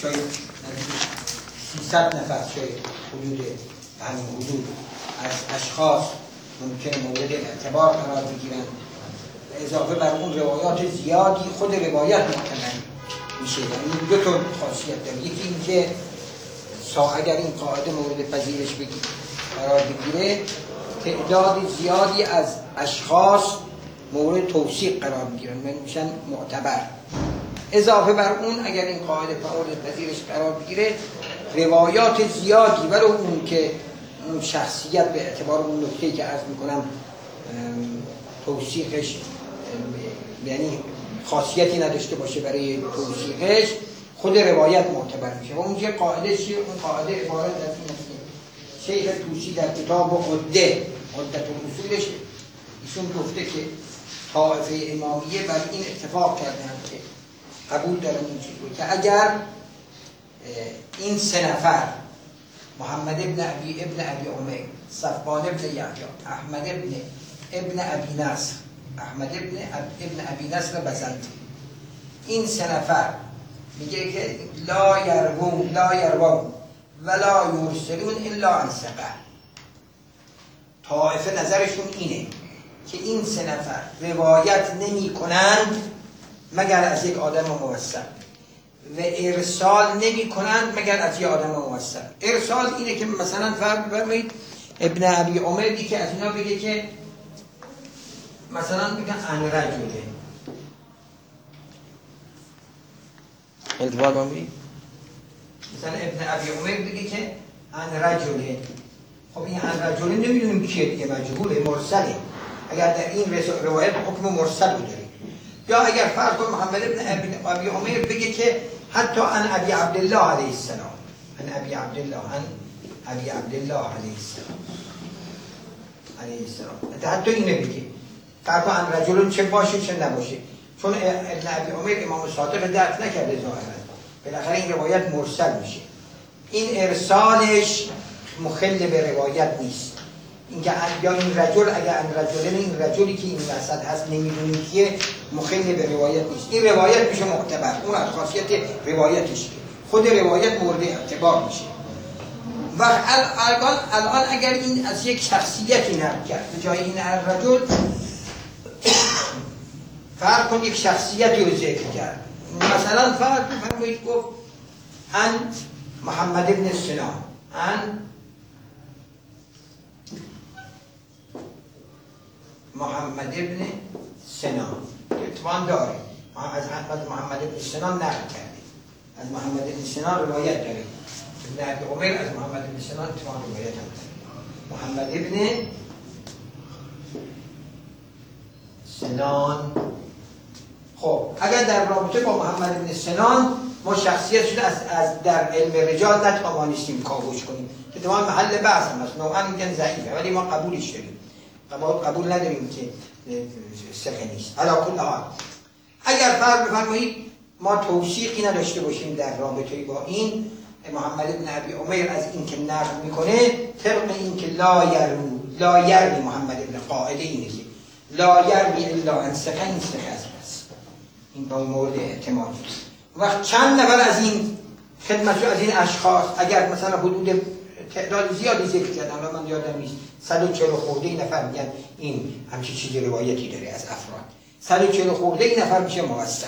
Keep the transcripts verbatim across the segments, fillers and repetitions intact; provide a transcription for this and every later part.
شاید سیصد نفر شاید حدود همین حدود از اشخاص ممکنه مورد اعتبار قرار بگیرن. اضافه بر اون روایات زیادی خود روایت معتبر میشه. یعنی دو تا خاصیت داره. یکی اینکه اگر این قاعده مورد پذیرش قرار بگیره تعداد زیادی از اشخاص مورد توثیق قرار میگیرن و میشن معتبر. اضافه بر اون اگر این قاعده مورد پذیرش قرار بگیره روایات زیادی ولو اون که اون شخصیت به اعتبار اون نکته‌ای که عرض میکنم توثیقش یعنی خاصیتی نداشته باشه برای توثیقش خود روایت معتبر میشه. و اونجا قاعده چیه؟ اون قاعده عبارت از این است که شیخ طوسی در کتاب عده عدت الاصولش ایشون گفته که طائفه امامیه بر این اتفاق کردن که قبول دارن این چیز رو که اگر این سه نفر محمد ابن ابی ابن ابی عمیر، صفوان ابن یحیی، احمد ابن ابن ابی نصر احمد ابن ابن ابی نصر بزنطی، این سه نفر میگه که لا یروون لا یروون ولا یرسلون الا عن ثقه. طائفه نظرشون اینه که این سه نفر روایت نمی کنند مگر از یک آدم موثق و ارسال نمی کنند مگر از یک آدم موثق. ارسال اینه که مثلا فرض بفرمایید ابن ابی عمر دی که از اینا بگه که مثلا بگن ان رجله التفات بامید مثلا ابن ابی عمر بگه که ان رجله. خب این ان رجله نمیدونیم کیه دیگه، مجهوله، مرسله. اگر در این روایت حکم مرسل داره. یا اگر فرض کنیم محمد ابن ابی عمر بگه که حتی ان ابی عبدالله علیه السلام ان ابی عبدالله ان ابی عبدالله علیه السلام علیه السلام حتی اینو بگه فرض کن ان رجل چه باشه چه نباشه، چون ابن ابی عمر امام صادق درک نکرده ظاهرا بالاخره این روایت مرسل میشه. این ارسالش مخل به روایت نیست. اینکه یا این رجل اگر ان رجل این رجلی که این وسط هست نمیدونیم کیه مخل به روایت نیست. این روایت میشه معتبر. اون از خاصیت روایتش خود روایت مورد اعتبار میشه. و الان الان اگر این از یک شخصیتی نقل کرد به جای این رجل فرض کن یک شخصیتی رو ذکر کرد، مثلا فرض بفرمایید گفت ان محمد ابن سنان ان محمد ابن سنان اتوان داره از احمد محمد ابن سنان نقل کرده، از محمد ابن سنان روایت داره. ابن ابی عمر از محمد ابن سنان اتوان روایت هم داره. محمد ابن سنان. خب اگر در رابطه با محمد ابن سنان ما شخصیت شده از, از در علم رجال نتوانستیم کاوش کنیم که تمام محل بحث هم هست، نوعا میگن ضعیفه ولی ما قبولش داریم، قبول نداریم که ثقه نیست. علی کل حال اگر فرض بفرمایید ما توثیقی نداشته باشیم در رابطه با این محمد ابن ابی عمر از این که نقل میکنه طبق این که لا یرو لا یرمی محمد ابن قاعده اینه که لا یرمی الا عن ثقه، این ثقه است. این با مورد اعتماد و چند نفر از این خدمتشو از این اشخاص اگر مثلا حدود تعداد زیادی ذکر کردن، الان من یادم نیست صد و چهل خورده نفر میگن این همچین چیزی روایتی داره از افراد، صد و چهل خورده نفر میشه موثق.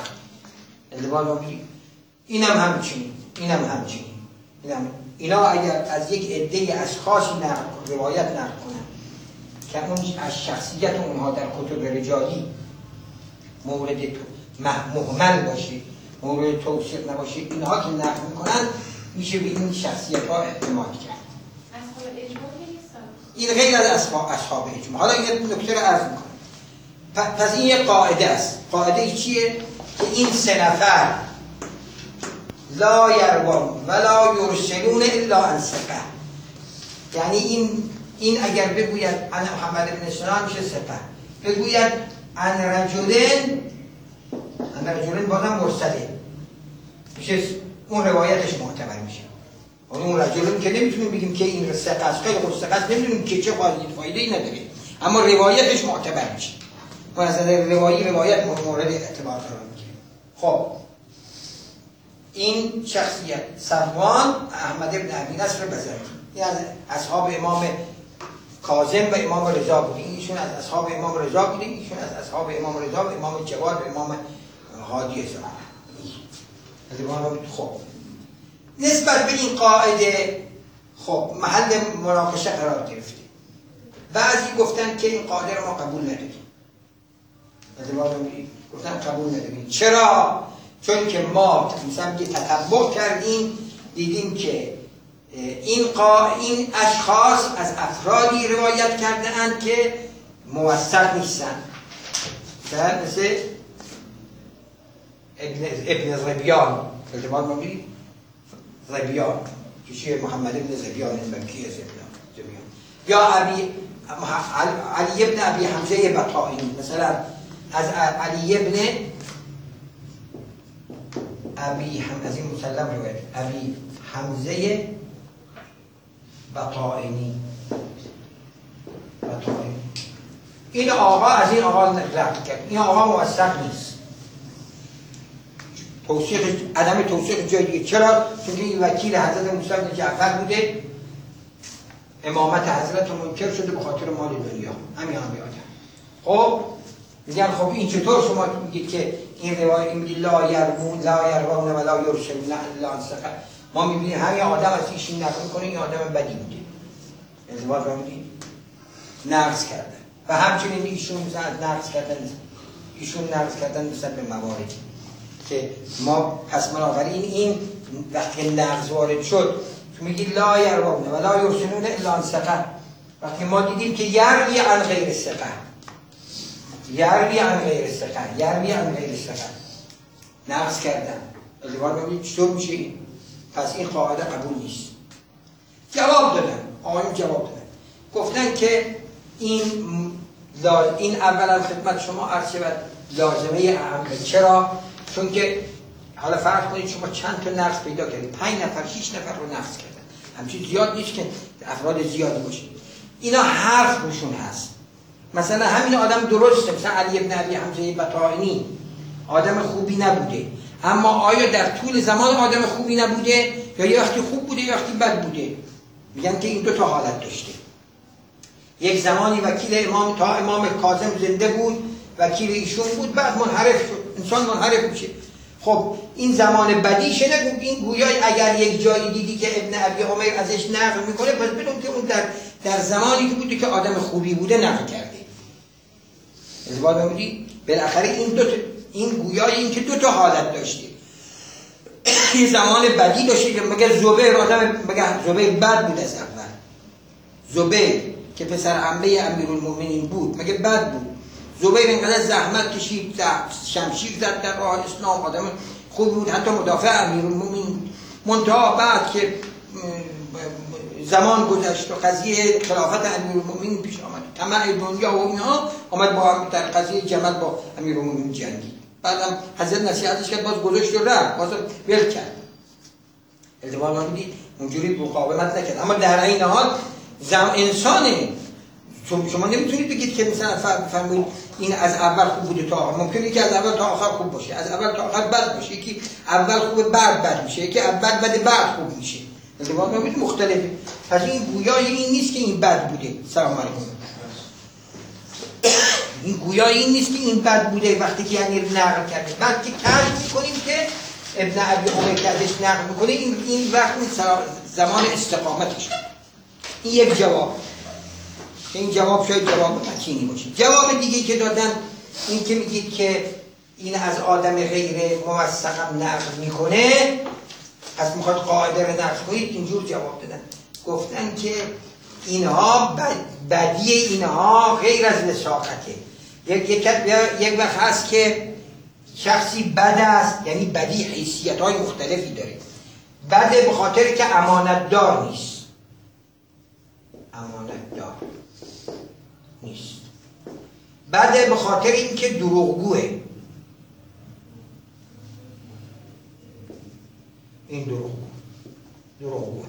اینم همچنین اینم همچنین اینم اینا اگر از یک عده اشخاصی نقل روایت نقل کنن که اون از شخصیت اونها در کتب رجالی مورد تو مهمل باشه، مورد توثیق نباشه، اینها که نقل میکنن میشه به این شخصیت ها اعتماد کرد. اصحاب اجماع نیستن. این غیر از اصحاب اصحاب اجماع. حالا این نکته رو عرض میکنم. پس این یک قاعده است. قاعده چیه؟ که این سه نفر لا یروون ولا یرسلون الا عن ثقه. یعنی این این اگر بگوید ان محمد بن سنان میشه ثقه، بگوید ان رجلن ان رجلن بازم مرسله میشه، اون روایتش معتبر میشه. اون رجلن که نمیتونیم بگیم که این ثقه است، خیلی خوب ثقه است، نمیدونیم که چه فایده ای نداره، اما روایتش معتبر میشه و از نظر روایی روایت مورد اعتبار قرار میگیره. خب این شخصیت صفوان احمد ابن ابی نصر بزرگی، این از اصحاب امام کاظم و امام رضا بوده، ایشون از اصحاب امام رضا بوده، ایشون از اصحاب امام رضا و امام جواد و امام هادی زمان. خب نسبت به این قاعده خب محل مناقشه قرار گرفته. بعضی گفتن که این قاعده رو ما قبول نداریم. گفتن قبول نداریم. چرا؟ چون که ما مثلا که تتبع کردیم دیدیم که این قا... این اشخاص از افرادی روایت کرده اند که موثق نیستن. مثل ابن ابن زبیان، التماس ما میگیم زبیان که چیه؟ محمد ابن زبیان مکی زبیان، یا ابی علی ابن ابی حمزه بطائنی، مثلا از علی ابن ابی حمزه، از این مسلم روایت ابی حمزه بطائنی بطائنی این آقا از این آقا نقل کرد، این آقا موثق نیست. توثیق عدم توثیق جای دیگه. چرا؟ چون این وکیل حضرت موسی بن جعفر بوده، امامت حضرت منکر شده به خاطر مال دنیا، همین هم بیاده. خب میگن خب این چطور شما میگید که این روایت میگید لا یرمون لا یرمون ولا یرشمون الا انسقه، ما میبینیم همین آدم از ایشون نقل میکنه این آدم بدی بوده، ازدواج رو میدید نقص کرده و همچنین ایشون نقص کردن ایشون نقص کردن مثلا به مواردی که ما پس بنابراین این وقتی نقض وارد شد تو میگی لا یرمون ولا یرسلون الا عن ثقه، وقتی ما دیدیم که یروی عن غیر ثقه یروی عن غیر ثقه یروی عن غیر ثقه نقض کردن، ازدواج رو میگی چطور میشه این؟ پس این قاعده قبول نیست. جواب دادن، آقایون جواب دادن، گفتن که این این اولا خدمت شما عرض شود لازمه اهمه. چرا؟ چون که حالا فرض کنید شما چند تا نقص پیدا کردید، پنج نفر شش نفر رو نقص کردن، همچین زیاد نیست که افراد زیادی باشه، اینا حرف روشون هست. مثلا همین آدم درسته، مثلا علی ابن ابی حمزه بطائنی آدم خوبی نبوده، اما آیا در طول زمان آدم خوبی نبوده یا یه وقتی خوب بوده یا وقتی بد بوده؟ میگن که این دو تا حالت داشته. یک زمانی وکیل امام تا امام کاظم زنده بود، وکیل ایشون بود، بعد منحرف شد، انسان منحرف میشه. خب این زمان بدیشه نگو، این گویای اگر یک جایی دیدی که ابن ابی عمر ازش نقل میکنه پس بدون که اون در در زمانی که بوده که آدم خوبی بوده نقل کرده. ازباد بودی بالاخره این دو تا این گویای این که دو تا حالت داشته. یه زمان بدی داشته که مگه زبیر آدم مگه زبیر بد بود از اول؟ زبیر که پسر عمه امیرالمومنین بود مگه بد بود؟ زبیر اینقدر زحمت کشید، شمشیر زد در راه اسلام، آدم خوب بود، حتی مدافع امیرالمومنین. منتها بعد که زمان گذشت و قضیه خلافت امیرالمومنین پیش آمد، طمع دنیا و اینها آمد با در قضیه جمل با امیرالمومنین جنگید. بعدم حضرت نصیحتش کرد، باز گذاشت و رفت، باز ول کرد. التماس نمیدید اونجوری مقاومت نکرد. اما در این حال زم انسانه، شما نمیتونید بگید که مثلا فرمایید این از اول خوب بوده تا آخر. ممکنه که از اول تا آخر خوب باشه، از اول تا آخر بد باشه، یکی اول خوبه بعد بد میشه، یکی اول بد بعد خوب میشه. التماس نمیدید مختلفه. پس این گویای این نیست که این بد بوده. سلام علیکم. این گویای این نیست که این بد بوده وقتی که یعنی نقل کرده. بعد که کشف میکنیم که ابن ابی عمر که ازش نقل میکنه این این وقت زمان استقامتش. این یک جواب. این جواب شاید جواب متینی باشه. جواب دیگه که دادن این که میگید که این از آدم غیر موثقم نقل میکنه، پس میخواد قاعده رو نقل کنید، اینجور جواب دادن. گفتن که اینها بدی اینها غیر از وثاقته. یک یک یک وقت هست که شخصی بد است، یعنی بدی حیثیت‌های مختلفی داره. بده به خاطر که امانتدار نیست. امانتدار نیست. بده به خاطر اینکه دروغگوه. این دروغگو. دروغگوه.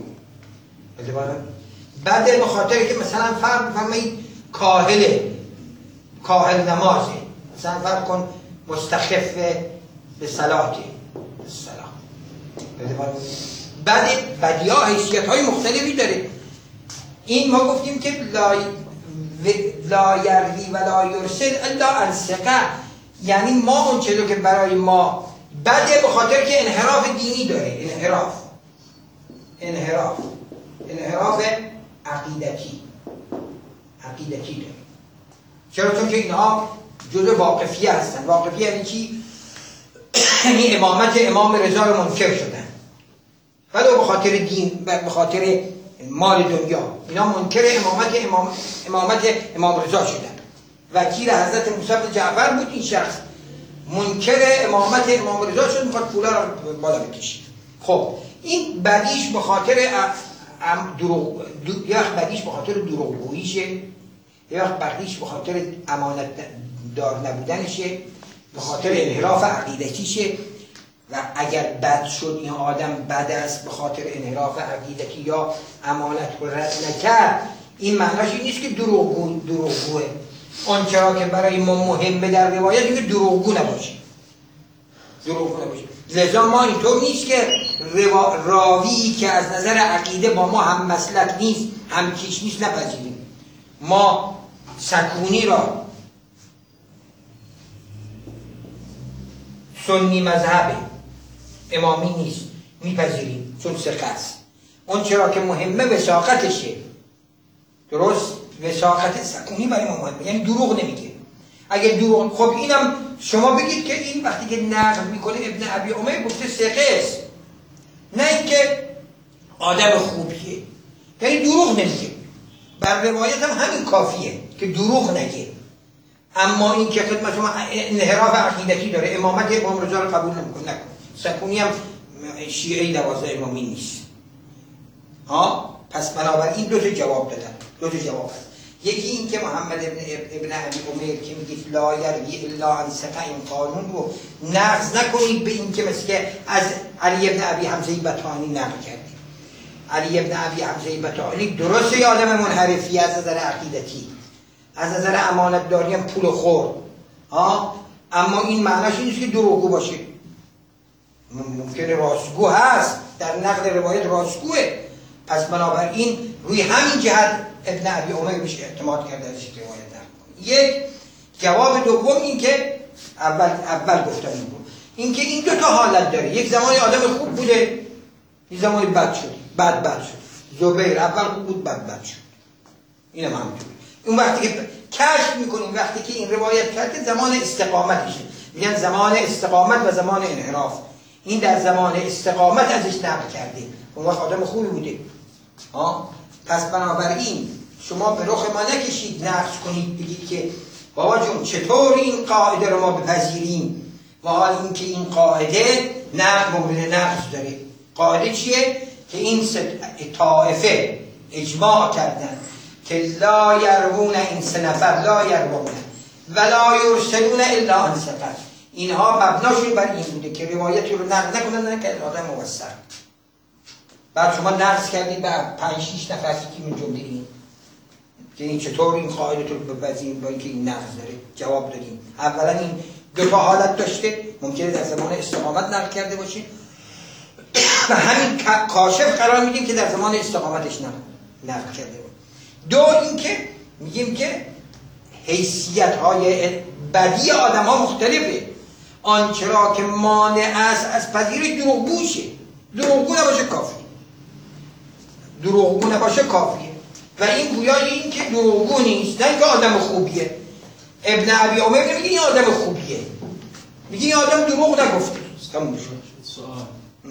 بده به خاطر که مثلا فرق بفرمایید کاهله، کاهل نمازه، مثلا فرق کن مستخف به صلاته، به صلاح بعد بدیعا حیثیت های مختلفی داره. این ما گفتیم که لا لا یروی و لا یرسل الا عن ثقه، یعنی ما اون چیزی که برای ما بده به خاطر که انحراف دینی داره، انحراف انحراف انحراف عقیدتی عقیدتی داره. چرا؟ چون که اینها جزء واقفیه هستن. واقفیه یعنی چی؟ یعنی امامت امام رضا رو منکر شدن، ولی به خاطر دین، به خاطر مال دنیا اینا منکر امامت امام امامت امام رضا شدن. وکیل حضرت موسی بن جعفر بود این شخص، منکر امامت امام رضا شد، میخواد پولا رو بالا بکشه. خب این بدیش به خاطر دروغ دو... یا بدیش به خاطر دروغگوییشه، یا بدیش به خاطر امانت دار نبودنشه، به خاطر انحراف عقیدتیشه. و اگر بد شد این آدم بد است به خاطر انحراف عقیدتی یا امانت رو رد نکرد، این معناش این نیست که دروغگو دروغگوه. آنچه را که برای ما مهمه در روایت اینه که دروغگو نباشه، دروغگو نباشه. لذا ما اینطور نیست که روا... راوی که از نظر عقیده با ما هم مسلک نیست، هم کیش نیست نپذیریم. ما سکونی را سنی مذهبه، امامی نیست، میپذیریم چون ثقه است. اون چرا که مهمه وثاقتشه، درست؟ وثاقت سکونی برای ما مهمه، یعنی دروغ نمیگه. اگه دروغ، خب اینم شما بگید که این وقتی که نقل میکنه ابن ابی عمر گفته ثقه است، نه اینکه آدم خوبیه، یعنی دروغ نمیگه. بر روایت هم همین کافیه که دروغ نگه. اما این که خدمت شما انحراف عقیدتی داره، امامت امام رضا رو قبول نمیکنه، نکن. سکونی هم شیعه دوازده امامی نیست. ها؟ پس بنابراین دو تا جواب دادن، دو تا جواب هست. یکی این که محمد ابن ابن ابی عمر که میگه لا یروی الا عن ثقه، این قانون رو نقض نکنید به این که مثل که از علی ابن ابی حمزه بطحانی نقل کردید. علی ابن ابی حمزه بطحانی درسته یه آدم منحرفی از نظر عقیدتی، از نظر امانت داری هم پول خور، ها؟ اما این معناش این نیست که دروغگو باشه. ممکنه راستگو هست، در نقل روایت راستگوه. پس بنابراین روی همین جهت ابن ابی عمر بهش اعتماد کرده ازش روایت نکنه. یک جواب دوم این که اول اول گفتم این بود، این که این دو تا حالت داره. یک زمانی آدم خوب بوده، یک زمانی بد شد، بد بد شد. زبیر اول خوب بود، بد بد شد. اینم همینطوره. اون وقتی که کشف میکنیم، وقتی که این روایت کرده زمان استقامتشه، میگن زمان استقامت و زمان انحراف. این در زمان استقامت ازش نقل کرده، اون وقت آدم خوبی بوده. ها؟ پس بنابراین شما به رخ ما نکشید نقص کنید بگید که بابا جون چطور این قاعده رو ما بپذیریم و حال این که این قاعده نقص مورد نقص داره. قاعده چیه؟ که این طائفه اجماع کردن که لا یروون، این سه نفر لا یروون ولا یرسلون الا عن ثقه، اینها مبناشون بر این بوده که روایتی رو نقل نکنن، نه که آدم موثق. بعد شما نقص کردید به پنج شیش نفر که من جمله این که این چطور این قاعده رو بپذیریم با اینکه این نقص داره. جواب دادیم اولا این دو تا حالت داشته، ممکنه در زمان استقامت نقل کرده باشه و همین کاشف قرار میدیم که در زمان استقامتش نقل نقل کرده باشه. دو اینکه میگیم که حیثیت های بدی آدم ها مختلفه. آنچه را که مانع است از پذیرش دروغگوشه، دروغگو نباشه کافی، دروغگو نباشه کافیه. و این گویای این که دروغگو نیست، نه اینکه آدم خوبیه. ابن ابی عمر نمیگه این آدم خوبیه، میگه این آدم دروغ نگفته. تموم شد. سوال،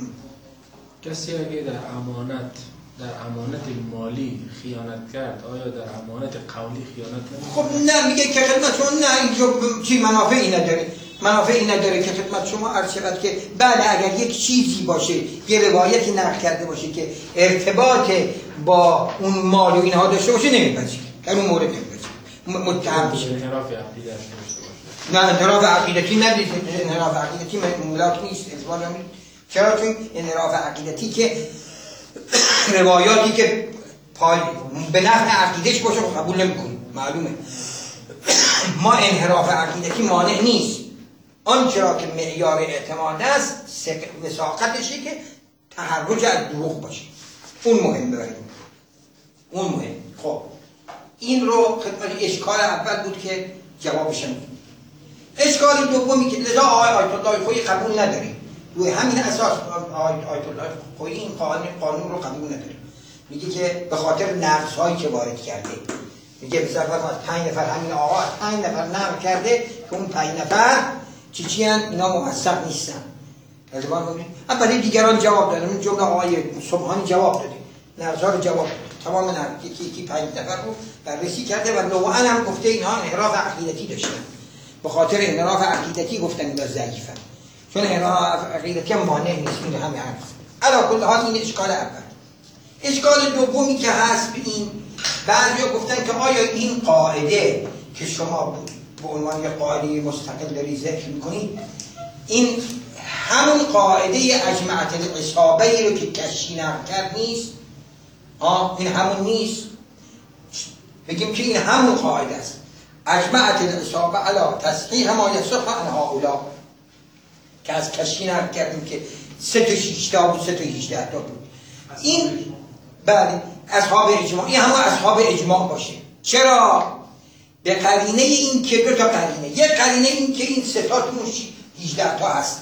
کسی اگه در امانت در امانت مالی خیانت کرد، آیا در امانت قولی خیانت نمی‌کنه؟ خب نه، میگه که خدمت شما نه اینجا چی منافعی نداره، منافعی نداره که خدمت شما عرض شود که بله اگر یک چیزی باشه، یه روایتی نقل کرده باشه که ارتباط با اون مال و اینها داشته باشه نمیپذیره، در اون مورد نمیپذیره، متهم میشه. انحراف عقیده‌اش داشته باشه. نه انحراف عقیدتی ندید، انحراف عقیدتی ملاک نیست، اثبات نمیشه. چرا؟ چون انحراف عقیدتی که روایاتی که پای به نفع عقیدهش باشه قبول نمی‌کنیم، معلومه. ما انحراف عقیدتی مانع نیست. آنچه را که معیار اعتماد است وثاقتشه که تحرج از دروغ باشه. اون مهمه برای اون مهم. خب این رو خدمت اشکال اول بود که جوابش میدیم. اشکال دومی که لذا آقای آیت الله خویی قبول نداره، روی همین اساس آیت الله خویی این قانون قانون رو قبول نداره. میگه که به خاطر نقص‌هایی که وارد کرده، میگه به صرف از پنج نفر همین آقا از پنج نفر نقل کرده که اون پنج نفر چی چی هستند، اینا موثق نیستن. برای دیگران جواب دادن، اون جمله آقای سبحانی جواب داده، نقص‌ها رو جواب داده، تمام نقص یکی یکی پنج نفر رو بررسی کرده و نوعاً هم گفته اینها انحراف عقیدتی داشتن. به خاطر انحراف عقیدتی گفتن اینا ضعیفن، چون انحراف عقیدتی مانع نیست. این همه حرف. علا کل حال این اشکال اول. اشکال دومی که هست به این، بعضیا گفتن که آیا این قاعده که شما به عنوان یک قاعده مستقل داری ذکر میکنید، این همون قاعده اجمعت العصابه ای رو که کشی نقل کرد نیست؟ آه این همون نیست؟ بگیم که این همون قاعده است. اجمعت العصابه علی تصحیح ما یصح عن هؤلاء که از کشی نقل کردیم که سه تا شش تا بود، سه تا هجده تا بود. این بله اصحاب اجماع، این همون اصحاب اجماع باشه. چرا؟ به قرینه این که دو تا قرینه، یک قرینه این که این سه تا تو هجده تا هستن،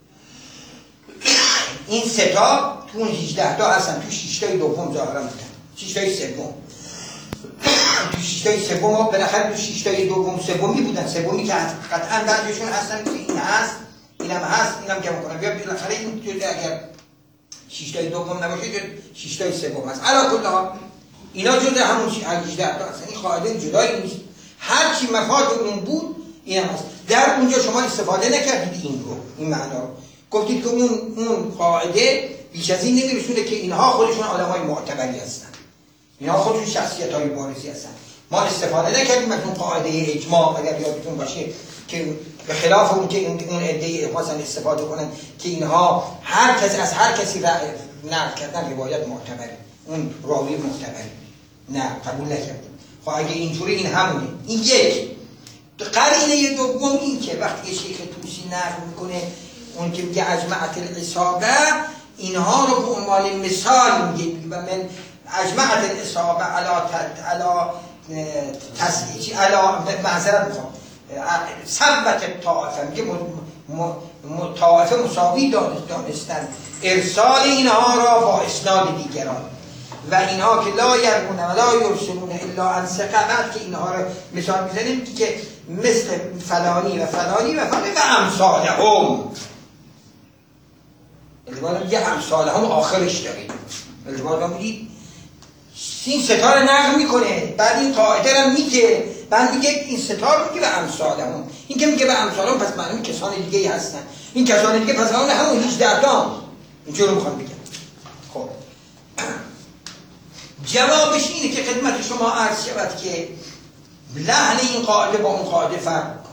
این سه تا تو هجده تا هستن، تو شش تای دوم ظاهرا بودن، شش تای سوم تو شش تای سوم بالاخره تو شش تای دوم سومی بودن، سومی که قطعا بعضیشون هستن که این هست اینم هست اینم که میکنم بیا بالاخره این تو اگر شش تای دوم نباشه شش تای سوم هست. علا کل حال اینا جدا همون هجده تا هستن، این قاعده جدایی نیست، هر چی مفاد اون بود این هست. در اونجا شما استفاده نکردید این رو، این معنا رو گفتید که اون اون قاعده بیش از این نمیرسونه که اینها خودشون آدمای معتبری هستن، اینها خودشون شخصیت‌های بارزی هستن. ما استفاده نکردیم از اون قاعده اجماع، اگر یادتون باشه که به خلاف اون که اون عده مثلا استفاده کنن که اینها هر کس از هر کسی نقل کردن روایت معتبره، اون راوی معتبره، نه قبول نکردیم. خب اگه اینطوری این همونه. این یک قرینه دوم این که وقتی شیخ طوسی نقل میکنه اون که میگه اجمعت العصابه، اینها رو به عنوان مثال میگه و من اجمعت العصابه علا علا تسلیچی علا معذرت میخوام ثبت طائفه، میگه طائفه مساوی دانستن ارسال اینها را با اسناد دیگران و اینها که لا یرمون و لا یرسلون الا عن ثقه، بعد که اینها رو مثال میزنیم که مثل فلانی و فلانی و فلانی و امثالهم، البته میگه امثالهم آخرش داریم، البته میگید این ستاره نقل میکنه، بعد این قاعده رو میگه، بعد میگه این ستاره میگه به امثالهم، این که میگه به امثالهم پس معنی کسان دیگه ای هستن، این کسان دیگه پس همون همون هجده تا اینجوری میخوام بگم. خب جوابش اینه که خدمت شما عرض شود که لحن این قاعده با اون قاعده فرق میکنه.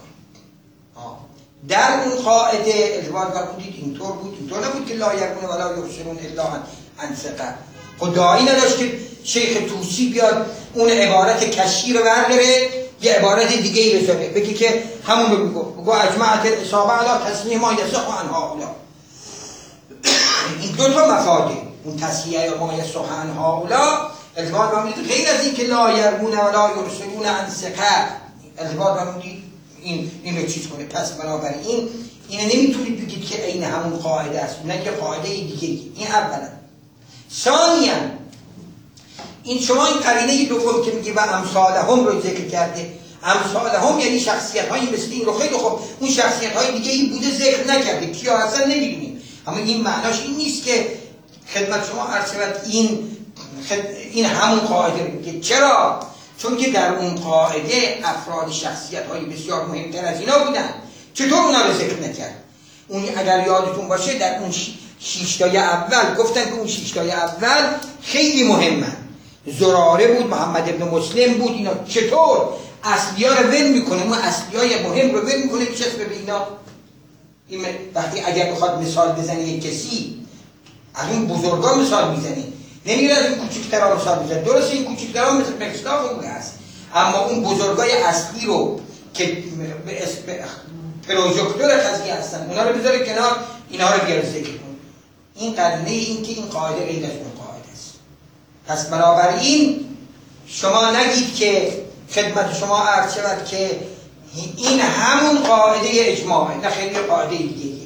در اون قاعده اجماع بودید اینطور بود، اینطور نبود که لا یرمون ولا یرسلون الا عن ثقه. خدایی نداشت که شیخ طوسی بیاد اون عبارت کشی رو برداره یه عبارت دیگه ای بذاره بگی که همون رو بگو بگو اجمعت العصابه علی تصحیح ما یصح عن هؤلاء. این دو تا مفاده، اون تصحیح ما یصح عن هؤلاء الزباد بمونید، غیر از این که لا یرمون ولا یرسلون عن ثقه الزباد بمونید این این رو چیز کنه. پس بنابراین اینه نمیتونید بگید که عین همون قاعده است، نه که قاعده دیگه. این اولا. ثانیا این شما این قرینه دوم که میگه و امثالهم رو ذکر کرده، امثالهم یعنی شخصیت هایی مثل این رو خیلی خوب اون شخصیت های دیگه ای بوده ذکر نکرده، کیا اصلا نمیدونیم. اما این معناش این نیست که خدمت شما عرض شود این خد... این همون قاعده میگه. چرا؟ چون که در اون قاعده افراد شخصیت های بسیار مهمتر از اینا بودن. چطور اونا رو ذکر نکرد؟ اون اگر یادتون باشه در اون شیشتای اول گفتن که اون شیشتای اول خیلی مهمه، زراره بود، محمد ابن مسلم بود، اینا چطور اصلی‌ها رو ول میکنه، اون اصلی‌های مهم رو ول میکنه میچسبه به اینا. این وقتی اگر بخواد مثال بزنه یک کسی از اون بزرگا مثال میزنه، نمیره از این کوچکترها مثال بزنه. درسته این کوچکترها مثل مکسلاف اون هست، اما اون بزرگای اصلی رو که به اسم پروژکتور قضیه هستن اونا رو بذاره کنار، اینا رو بیاره ذکر کن. این قرینه این که این قاعده غیر از اون قاعده است. پس بنابراین شما نگید که خدمت شما عرض شود که این همون قاعده اجماعه، نه خیلی قاعده دیگه،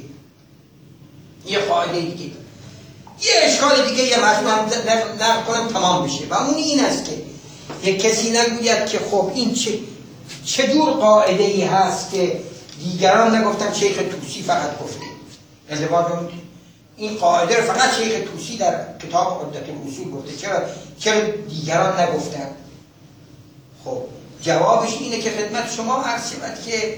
یه قاعده دیگه، یه اشکال دیگه یه مجموعه نقل کنم تمام بشه و اون این است که یک کسی نگوید که خب این چه چجور قاعده ای هست که دیگران نگفتن شیخ طوسی فقط گفته. ازدواج این قاعده رو فقط شیخ طوسی در کتاب عدت الاصول گفته، چرا چرا دیگران نگفتن؟ خب جوابش اینه که خدمت شما عرض شود که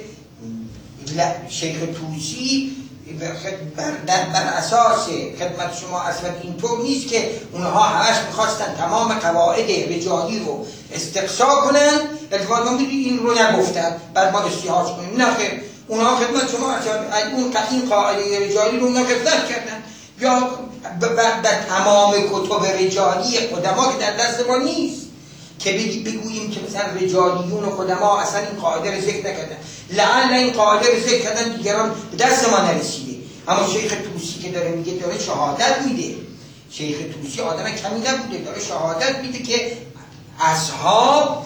شیخ طوسی بر, بر اساس خدمت شما اصلا اینطور نیست که اونها همش میخواستن تمام قواعد رجالی رو استقصا کنن، التفات ما این رو نگفتن بعد ما استیحاج کنیم. نه خیر، اونها خدمت شما اون این قاعده رجالی رو نقفلت کردن یا به تمام کتب رجالی قدما که در دست ما نیست که بگوییم که مثلا رجالیون و قدما اصلا این قاعده رو ذکر نکردن، لعل این قاعده رو ذکر کردن دیگران به دست ما نرسیده. اما شیخ طوسی که داره میگه داره شهادت میده، شیخ طوسی آدم کمی نبوده، داره شهادت میده که اصحاب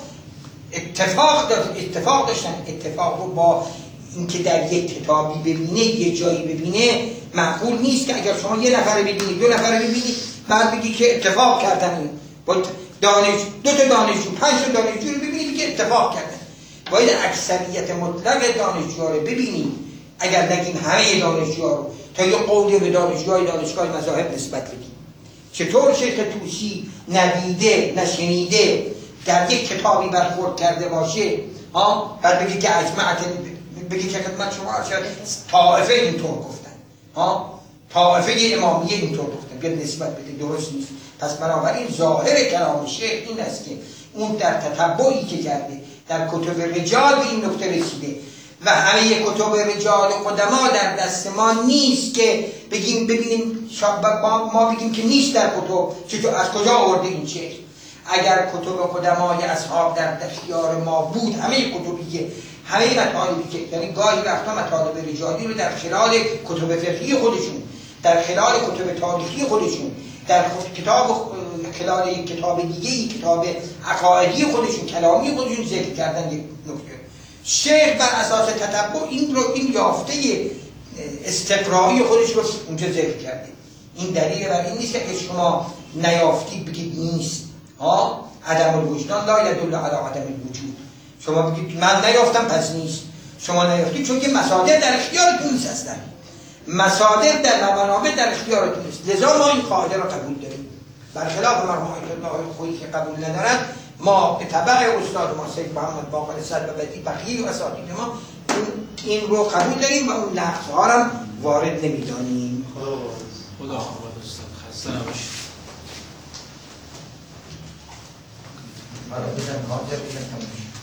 اتفاق داشتن، اتفاق داشتن اتفاق رو با اینکه در یک کتابی ببینه یه جایی ببینه معقول نیست که اگر شما یه نفر ببینید دو نفر ببینید بعد بگید که اتفاق کردن، با دانش دو تا دانشجو پنج تا دانشجو رو ببینید که اتفاق کردن. باید اکثریت مطلق دانشجوها رو ببینید، اگر نگیم همه دانشجوها رو، تا یه قولی به دانشجوهای دانشگاه مذاهب نسبت بدیم. چطور شیخ طوسی ندیده نشنیده در یک کتابی برخورد کرده باشه ها بعد بگی که اجمعت بگی که خدمت شما طائفه اینطور گفتن ها طائفه امامیه اینطور گفتن، بیاد نسبت بده، درست نیست. پس بنابراین ظاهر کلام شیخ این است که اون در تتبعی که کرده در کتب رجال به این نکته رسیده و همه کتب رجال و قدما در دست ما نیست که بگیم ببینیم ما بگیم که نیست در کتب. چطور از کجا آورده این شیخ؟ اگر کتب قدمای اصحاب در اختیار ما بود، همه کتبی همه مطالبی که یعنی گاهی وقتا مطالب رجالی رو در خلال کتب فقهی خودشون، در خلال کتب تاریخی خودشون، در کتاب خلال یک کتاب دیگه کتاب عقایدی خودشون، کلامی خودشون ذکر کردن. یک نکته شیخ بر اساس تتبع این رو این یافته استقرایی خودش رو اونجا ذکر کرده. این دلیل بر این نیست که شما نیافتید بگید نیست ها عدم الوجدان لا یدل علی عدم الوجود. شما بگید من نیافتم پس نیست، شما نیافتید چون که مصادر در اختیارتون نیست، هستن مصادر در منابع در اختیارتون نیست، لذا ما این قاعده را قبول داریم. برخلاف مرحوم الله خویی که قبول ندارد، ما به تبع استاد ما سید محمد باقر صدر و بدی بقیه و اساتید ما این رو قبول داریم و اون نقص‌ها را وارد نمی‌دانیم. خدا خدا استاد خسته نباشید. حالا بزن حاضر بزن تموم